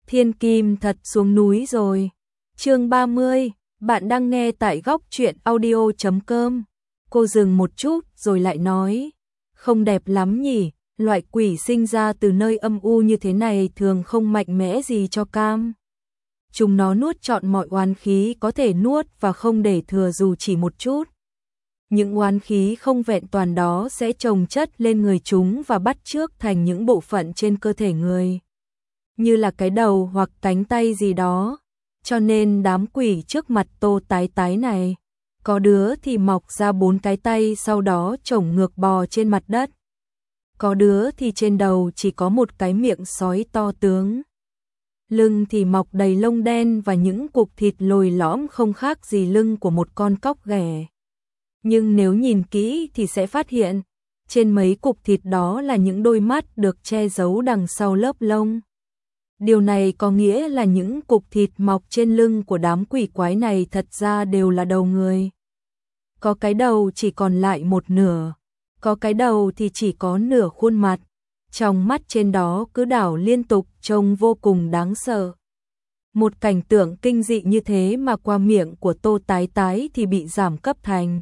Thiên Kim thật xuống núi rồi. Chương 30, bạn đang nghe tại góc truyện audio.com. Cô dừng một chút rồi lại nói, không đẹp lắm nhỉ, loại quỷ sinh ra từ nơi âm u như thế này thường không mạnh mẽ gì cho cam. Chúng nó nuốt trọn mọi oán khí có thể nuốt và không để thừa dù chỉ một chút. Những oán khí không vẹn toàn đó sẽ chồng chất lên người chúng và bắt chước thành những bộ phận trên cơ thể người, như là cái đầu hoặc cánh tay gì đó. Cho nên đám quỷ trước mặt Tô Tái Tái này, có đứa thì mọc ra 4 cái tay sau đó chổng ngược bò trên mặt đất. Có đứa thì trên đầu chỉ có một cái miệng sói to tướng. Lưng thì mọc đầy lông đen và những cục thịt lồi lõm không khác gì lưng của một con cóc ghẻ. Nhưng nếu nhìn kỹ thì sẽ phát hiện, trên mấy cục thịt đó là những đôi mắt được che giấu đằng sau lớp lông. Điều này có nghĩa là những cục thịt mọc trên lưng của đám quỷ quái này thật ra đều là đầu người. Có cái đầu chỉ còn lại một nửa, có cái đầu thì chỉ có nửa khuôn mặt. Trong mắt trên đó cứ đảo liên tục trông vô cùng đáng sợ. Một cảnh tượng kinh dị như thế mà qua miệng của Tô Tái Tái thì bị giảm cấp thành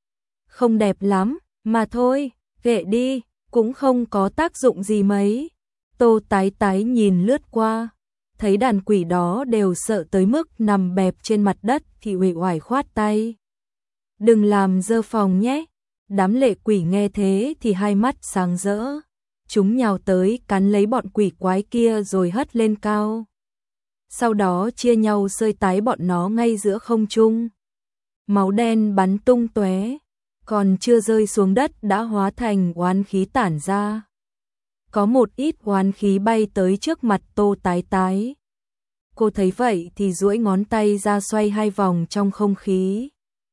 không đẹp lắm, mà thôi, kệ đi, cũng không có tác dụng gì mấy. Tô Tái Tái nhìn lướt qua, thấy đàn quỷ đó đều sợ tới mức nằm bẹp trên mặt đất thì uể oải khoát tay. Đừng làm dơ phòng nhé. Đám lệ quỷ nghe thế thì hai mắt sáng rỡ. Chúng nhào tới cắn lấy bọn quỷ quái kia rồi hất lên cao. Sau đó chia nhau xơi tái bọn nó ngay giữa không trung. Máu đen bắn tung tóe, còn chưa rơi xuống đất đã hóa thành oán khí tản ra. Có một ít oán khí bay tới trước mặt Tô Tái Tái. Cô thấy vậy thì duỗi ngón tay ra xoay 2 vòng trong không khí.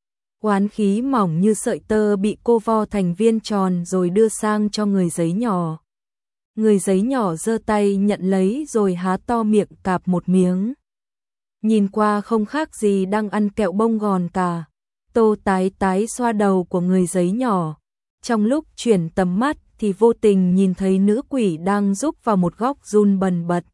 Oán khí mỏng như sợi tơ bị cô vo thành viên tròn rồi đưa sang cho người giấy nhỏ. Người giấy nhỏ giơ tay nhận lấy rồi há to miệng cạp một miếng. Nhìn qua không khác gì đang ăn kẹo bông gòn cả. Tô Tái Tái xoa đầu của người giấy nhỏ. Trong lúc chuyển tầm mắt thì vô tình nhìn thấy nữ quỷ đang rúc vào một góc run bần bật.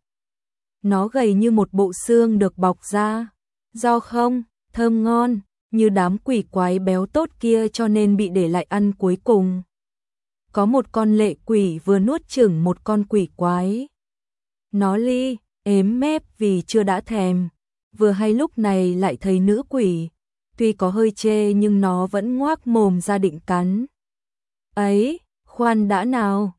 Nó gầy như một bộ xương được bọc ra. Do không, thơm ngon, như đám quỷ quái béo tốt kia cho nên bị để lại ăn cuối cùng. Có một con lệ quỷ vừa nuốt chửng một con quỷ quái. Nó ếm mép vì chưa đã thèm. Vừa hay lúc này lại thấy nữ quỷ. Tuy có hơi chê nhưng nó vẫn ngoác mồm ra định cắn. Ấy, khoan đã nào,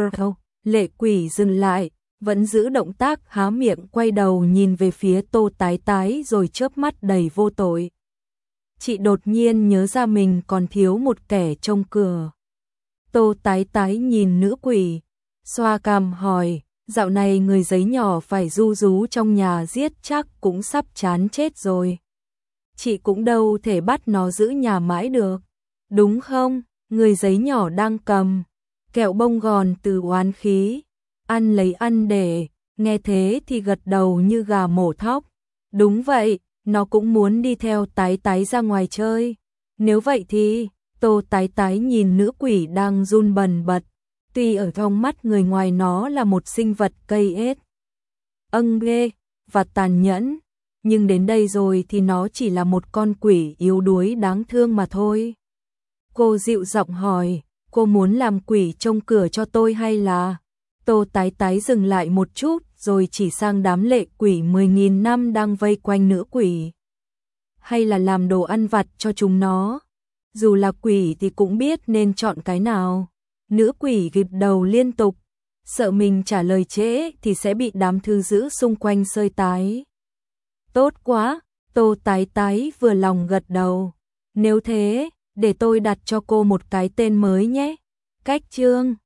lệ quỷ dừng lại, vẫn giữ động tác há miệng quay đầu nhìn về phía Tô Tái Tái rồi chớp mắt đầy vô tội. Chị đột nhiên nhớ ra mình còn thiếu một kẻ trông cửa. Tô Tái Tái nhìn nữ quỷ, xoa cằm hỏi, dạo này người giấy nhỏ phải ru rú trong nhà giết chắc cũng sắp chán chết rồi. Chị cũng đâu thể bắt nó giữ nhà mãi được, đúng không? Người giấy nhỏ đang cầm kẹo bông gòn từ oán khí, ăn lấy ăn để, nghe thế thì gật đầu như gà mổ thóc. Đúng vậy, nó cũng muốn đi theo Tái Tái ra ngoài chơi. Nếu vậy thì, Tô Tái Tái nhìn nữ quỷ đang run bần bật, tuy ở trong mắt người ngoài nó là một sinh vật cây ết, ghê và tàn nhẫn, nhưng đến đây rồi thì nó chỉ là một con quỷ yếu đuối đáng thương mà thôi. Cô dịu giọng hỏi, cô muốn làm quỷ trông cửa cho tôi hay là... Tô Tái Tái dừng lại một chút rồi chỉ sang đám lệ quỷ 10.000 năm đang vây quanh nữ quỷ. Hay là làm đồ ăn vặt cho chúng nó? Dù là quỷ thì cũng biết nên chọn cái nào. Nữ quỷ gật đầu liên tục, sợ mình trả lời trễ thì sẽ bị đám thư giữ xung quanh xơi tái. Tốt quá, Tô Tái Tái vừa lòng gật đầu. Nếu thế, để tôi đặt cho cô một cái tên mới nhé. Cách chương